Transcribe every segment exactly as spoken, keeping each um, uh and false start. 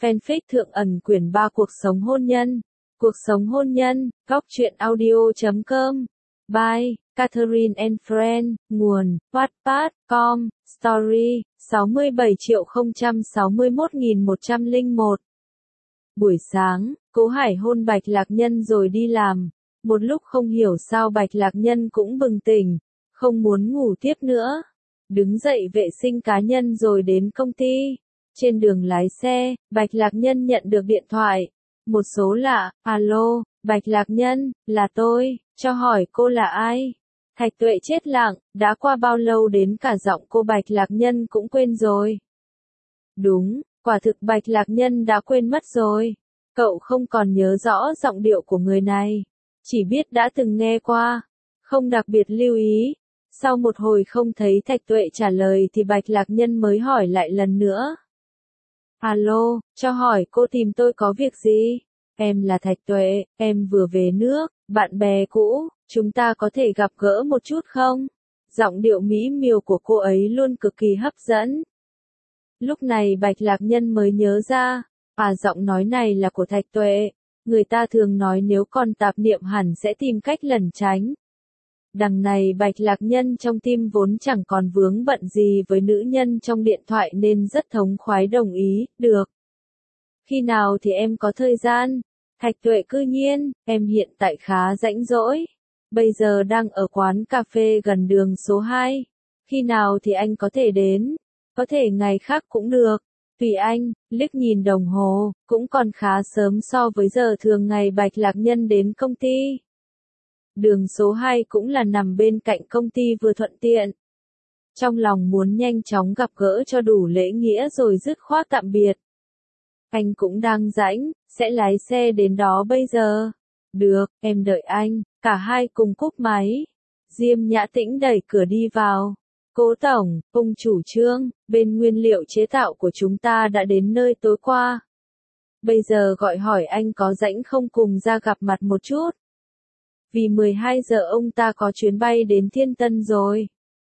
Fanfic Thượng ẩn quyển ba Cuộc sống hôn nhân. Cuộc sống hôn nhân, góc truyện audio chấm com. By Catherine and Friend, nguồn, wattpad chấm com, story, sáu mươi bảy triệu không trăm sáu mươi mốt nghìn một trăm lẻ một. Buổi sáng, Cố Hải hôn Bạch Lạc Nhân rồi đi làm. Một lúc không hiểu sao Bạch Lạc Nhân cũng bừng tỉnh, không muốn ngủ tiếp nữa. Đứng dậy vệ sinh cá nhân rồi đến công ty. Trên đường lái xe, Bạch Lạc Nhân nhận được điện thoại. Một số lạ, alo, Bạch Lạc Nhân, là tôi, cho hỏi cô là ai? Thạch Tuệ chết lặng, đã qua bao lâu đến cả giọng cô Bạch Lạc Nhân cũng quên rồi. Đúng, quả thực Bạch Lạc Nhân đã quên mất rồi. Cậu không còn nhớ rõ giọng điệu của người này, chỉ biết đã từng nghe qua, không đặc biệt lưu ý. Sau một hồi không thấy Thạch Tuệ trả lời thì Bạch Lạc Nhân mới hỏi lại lần nữa. Alo, cho hỏi cô tìm tôi có việc gì? Em là Thạch Tuệ, em vừa về nước, bạn bè cũ, chúng ta có thể gặp gỡ một chút không? Giọng điệu mỹ miều của cô ấy luôn cực kỳ hấp dẫn. Lúc này Bạch Lạc Nhân mới nhớ ra, à giọng nói này là của Thạch Tuệ. Người ta thường nói nếu còn tạp niệm hẳn sẽ tìm cách lẩn tránh. Đằng này Bạch Lạc Nhân trong tim vốn chẳng còn vướng bận gì với nữ nhân trong điện thoại nên rất thống khoái đồng ý, được. Khi nào thì em có thời gian? Thạch Tuệ cư nhiên, em hiện tại khá rảnh rỗi. Bây giờ đang ở quán cà phê gần đường số hai. Khi nào thì anh có thể đến? Có thể ngày khác cũng được. Tùy anh, liếc nhìn đồng hồ, cũng còn khá sớm so với giờ thường ngày Bạch Lạc Nhân đến công ty. Đường số hai cũng là nằm bên cạnh công ty vừa thuận tiện. Trong lòng muốn nhanh chóng gặp gỡ cho đủ lễ nghĩa rồi dứt khoát tạm biệt. Anh cũng đang rảnh, sẽ lái xe đến đó bây giờ. Được, em đợi anh, cả hai cùng cúp máy. Diêm Nhã Tĩnh đẩy cửa đi vào. Cố tổng, ông chủ Trương, bên nguyên liệu chế tạo của chúng ta đã đến nơi tối qua. Bây giờ gọi hỏi anh có rảnh không cùng ra gặp mặt một chút. Vì mười hai giờ ông ta có chuyến bay đến Thiên Tân rồi.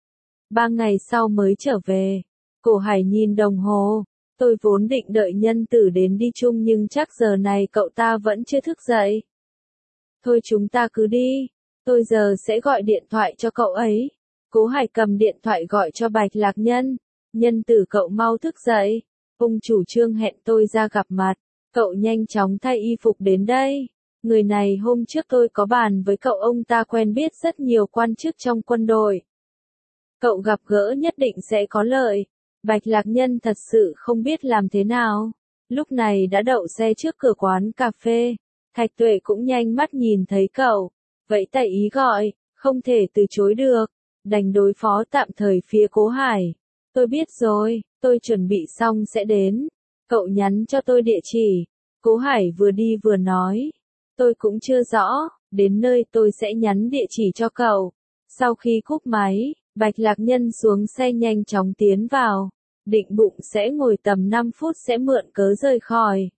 Ba ngày sau mới trở về. Cổ Hải nhìn đồng hồ. Tôi vốn định đợi Nhân Tử đến đi chung nhưng chắc giờ này cậu ta vẫn chưa thức dậy. Thôi chúng ta cứ đi. Tôi giờ sẽ gọi điện thoại cho cậu ấy. Cố Hải cầm điện thoại gọi cho Bạch Lạc Nhân. Nhân Tử cậu mau thức dậy. Ông chủ Trương hẹn tôi ra gặp mặt. Cậu nhanh chóng thay y phục đến đây. Người này hôm trước tôi có bàn với cậu, ông ta quen biết rất nhiều quan chức trong quân đội. Cậu gặp gỡ nhất định sẽ có lợi. Bạch Lạc Nhân thật sự không biết làm thế nào. Lúc này đã đậu xe trước cửa quán cà phê. Thạch Tuệ cũng nhanh mắt nhìn thấy cậu. Vậy tại ý gọi, không thể từ chối được. Đành đối phó tạm thời phía Cố Hải. Tôi biết rồi, tôi chuẩn bị xong sẽ đến. Cậu nhắn cho tôi địa chỉ. Cố Hải vừa đi vừa nói. Tôi cũng chưa rõ, đến nơi tôi sẽ nhắn địa chỉ cho cậu. Sau khi cúp máy, Bạch Lạc Nhân xuống xe nhanh chóng tiến vào. Định bụng sẽ ngồi tầm năm phút sẽ mượn cớ rời khỏi.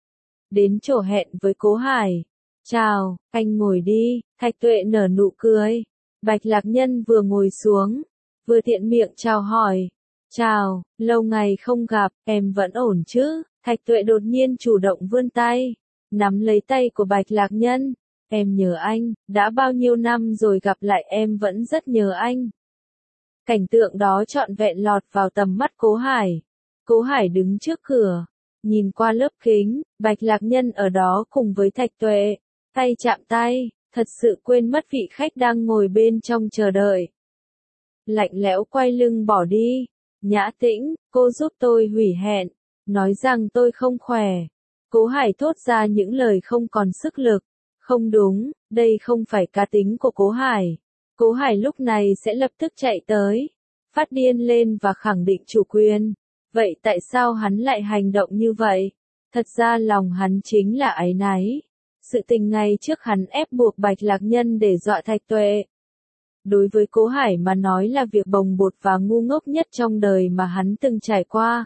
Đến chỗ hẹn với Cố Hải. Chào, anh ngồi đi, Thạch Tuệ nở nụ cười. Bạch Lạc Nhân vừa ngồi xuống, vừa tiện miệng chào hỏi. Chào, lâu ngày không gặp, em vẫn ổn chứ? Thạch Tuệ đột nhiên chủ động vươn tay. Nắm lấy tay của Bạch Lạc Nhân. Em nhớ anh, đã bao nhiêu năm rồi gặp lại em vẫn rất nhớ anh. Cảnh tượng đó trọn vẹn lọt vào tầm mắt Cố Hải. Cố Hải đứng trước cửa, nhìn qua lớp kính, Bạch Lạc Nhân ở đó cùng với Thạch Tuệ, tay chạm tay, thật sự quên mất vị khách đang ngồi bên trong chờ đợi. Lạnh lẽo quay lưng bỏ đi. Nhã Tĩnh, cô giúp tôi hủy hẹn, nói rằng tôi không khỏe. Cố Hải thốt ra những lời không còn sức lực. Không đúng, đây không phải cá tính của Cố Hải. Cố Hải lúc này sẽ lập tức chạy tới, phát điên lên và khẳng định chủ quyền. Vậy tại sao hắn lại hành động như vậy? Thật ra lòng hắn chính là áy náy. Sự tình ngày trước hắn ép buộc Bạch Lạc Nhân để dọa Thạch Tuệ. Đối với Cố Hải mà nói là việc bồng bột và ngu ngốc nhất trong đời mà hắn từng trải qua.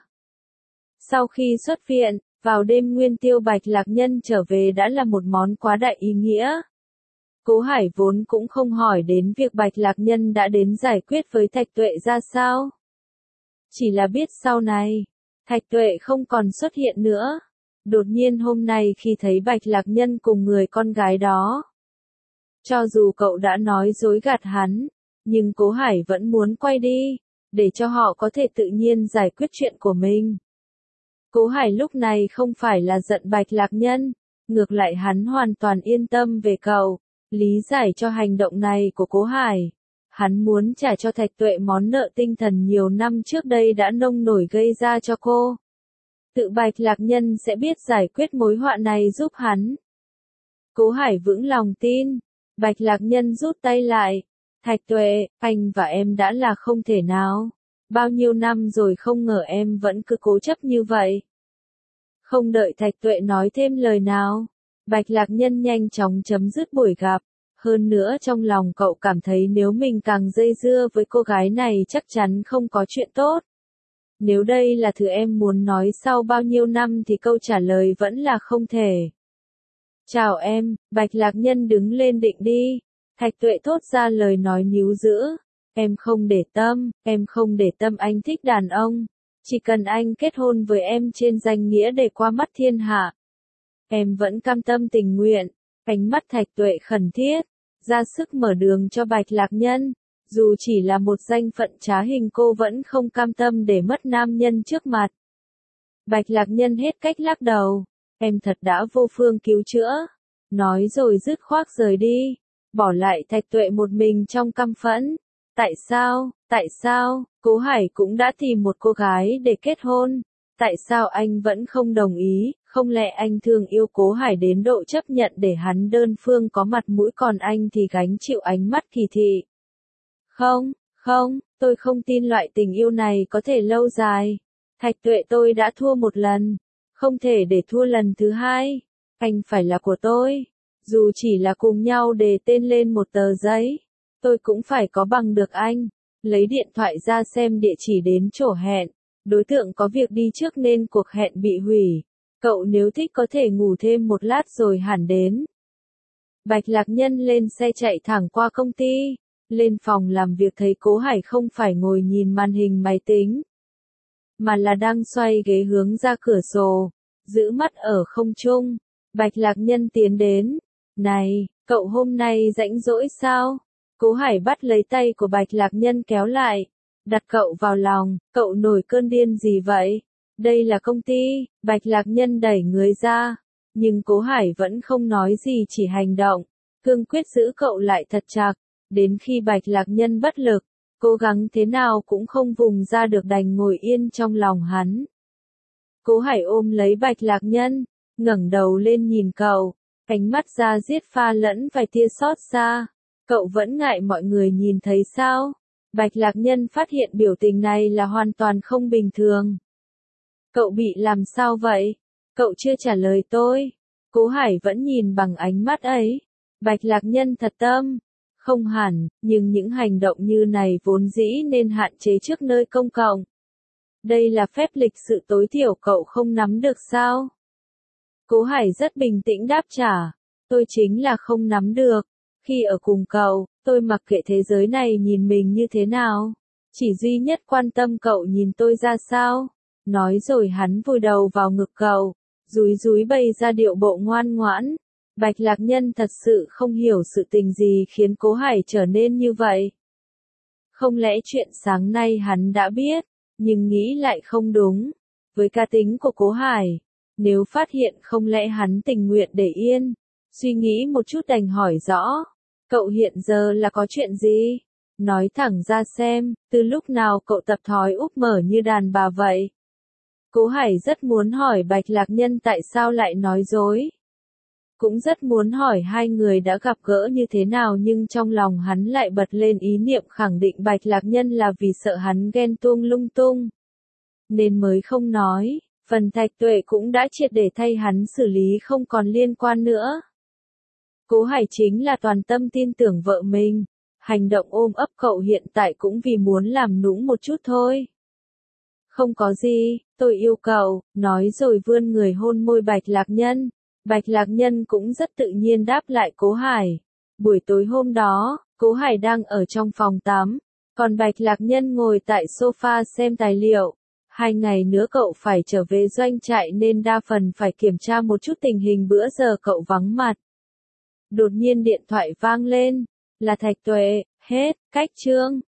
Sau khi xuất viện, vào đêm nguyên tiêu Bạch Lạc Nhân trở về đã là một món quá đại ý nghĩa. Cố Hải vốn cũng không hỏi đến việc Bạch Lạc Nhân đã đến giải quyết với Thạch Tuệ ra sao. Chỉ là biết sau này, Thạch Tuệ không còn xuất hiện nữa. Đột nhiên hôm nay khi thấy Bạch Lạc Nhân cùng người con gái đó. Cho dù cậu đã nói dối gạt hắn, nhưng Cố Hải vẫn muốn quay đi, để cho họ có thể tự nhiên giải quyết chuyện của mình. Cố Hải lúc này không phải là giận Bạch Lạc Nhân, ngược lại hắn hoàn toàn yên tâm về cậu, lý giải cho hành động này của Cố Hải. Hắn muốn trả cho Thạch Tuệ món nợ tinh thần nhiều năm trước đây đã nông nổi gây ra cho cô. Tự Bạch Lạc Nhân sẽ biết giải quyết mối họa này giúp hắn. Cố Hải vững lòng tin. Bạch Lạc Nhân rút tay lại. Thạch Tuệ, anh và em đã là không thể nào. Bao nhiêu năm rồi không ngờ em vẫn cứ cố chấp như vậy. Không đợi Thạch Tuệ nói thêm lời nào, Bạch Lạc Nhân nhanh chóng chấm dứt buổi gặp. Hơn nữa trong lòng cậu cảm thấy nếu mình càng dây dưa với cô gái này chắc chắn không có chuyện tốt. Nếu đây là thứ em muốn nói sau bao nhiêu năm thì câu trả lời vẫn là không thể. Chào em, Bạch Lạc Nhân đứng lên định đi. Thạch Tuệ thốt ra lời nói níu giữ. Em không để tâm, em không để tâm anh thích đàn ông. Chỉ cần anh kết hôn với em trên danh nghĩa để qua mắt thiên hạ. Em vẫn cam tâm tình nguyện. Ánh mắt Thạch Tuệ khẩn thiết, ra sức mở đường cho Bạch Lạc Nhân. Dù chỉ là một danh phận trá hình cô vẫn không cam tâm để mất nam nhân trước mặt. Bạch Lạc Nhân hết cách lắc đầu. Em thật đã vô phương cứu chữa. Nói rồi dứt khoát rời đi. Bỏ lại Thạch Tuệ một mình trong căm phẫn. Tại sao, tại sao, Cố Hải cũng đã tìm một cô gái để kết hôn. Tại sao anh vẫn không đồng ý, không lẽ anh thương yêu Cố Hải đến độ chấp nhận để hắn đơn phương có mặt mũi còn anh thì gánh chịu ánh mắt kỳ thị. Không, không, tôi không tin loại tình yêu này có thể lâu dài. Thạch Tuệ tôi đã thua một lần, không thể để thua lần thứ hai. Anh phải là của tôi, dù chỉ là cùng nhau đề tên lên một tờ giấy. Tôi cũng phải có bằng được anh. Lấy điện thoại ra xem địa chỉ đến chỗ hẹn. Đối tượng có việc đi trước nên cuộc hẹn bị hủy. Cậu nếu thích có thể ngủ thêm một lát rồi hẳn đến. Bạch Lạc Nhân lên xe chạy thẳng qua công ty. Lên phòng làm việc thấy Cố Hải không phải ngồi nhìn màn hình máy tính, mà là đang xoay ghế hướng ra cửa sổ, giữ mắt ở không trung. Bạch Lạc Nhân tiến đến. Này, cậu hôm nay rảnh rỗi sao? Cố Hải bắt lấy tay của Bạch Lạc Nhân kéo lại, đặt cậu vào lòng. Cậu nổi cơn điên gì vậy? Đây là công ty. Bạch Lạc Nhân đẩy người ra, nhưng Cố Hải vẫn không nói gì chỉ hành động, cương quyết giữ cậu lại thật chặt. Đến khi Bạch Lạc Nhân bất lực, cố gắng thế nào cũng không vùng ra được đành ngồi yên trong lòng hắn. Cố Hải ôm lấy Bạch Lạc Nhân, ngẩng đầu lên nhìn cậu, ánh mắt ra diết pha lẫn vài tia xót xa. Cậu vẫn ngại mọi người nhìn thấy sao? Bạch Lạc Nhân phát hiện biểu tình này là hoàn toàn không bình thường. Cậu bị làm sao vậy? Cậu chưa trả lời tôi. Cố Hải vẫn nhìn bằng ánh mắt ấy. Bạch Lạc Nhân thật tâm. Không hẳn, nhưng những hành động như này vốn dĩ nên hạn chế trước nơi công cộng. Đây là phép lịch sự tối thiểu cậu không nắm được sao? Cố Hải rất bình tĩnh đáp trả. Tôi chính là không nắm được. Khi ở cùng cậu, tôi mặc kệ thế giới này nhìn mình như thế nào. Chỉ duy nhất quan tâm cậu nhìn tôi ra sao. Nói rồi hắn vùi đầu vào ngực cậu, dúi dúi bày ra điệu bộ ngoan ngoãn. Bạch Lạc Nhân thật sự không hiểu sự tình gì khiến Cố Hải trở nên như vậy. Không lẽ chuyện sáng nay hắn đã biết, nhưng nghĩ lại không đúng. Với cá tính của Cố Hải, nếu phát hiện không lẽ hắn tình nguyện để yên. Suy nghĩ một chút đành hỏi rõ. Cậu hiện giờ là có chuyện gì? Nói thẳng ra xem, từ lúc nào cậu tập thói úp mở như đàn bà vậy? Cố Hải rất muốn hỏi Bạch Lạc Nhân tại sao lại nói dối. Cũng rất muốn hỏi hai người đã gặp gỡ như thế nào nhưng trong lòng hắn lại bật lên ý niệm khẳng định Bạch Lạc Nhân là vì sợ hắn ghen tuông lung tung. Nên mới không nói, phần Thạch Tuệ cũng đã triệt để thay hắn xử lý không còn liên quan nữa. Cố Hải chính là toàn tâm tin tưởng vợ mình. Hành động ôm ấp cậu hiện tại cũng vì muốn làm nũng một chút thôi. Không có gì, tôi yêu cậu, nói rồi vươn người hôn môi Bạch Lạc Nhân. Bạch Lạc Nhân cũng rất tự nhiên đáp lại Cố Hải. Buổi tối hôm đó, Cố Hải đang ở trong phòng tắm, còn Bạch Lạc Nhân ngồi tại sofa xem tài liệu. Hai ngày nữa cậu phải trở về doanh trại nên đa phần phải kiểm tra một chút tình hình bữa giờ cậu vắng mặt. Đột nhiên điện thoại vang lên, là Thạch Tuệ, hết, cách chương.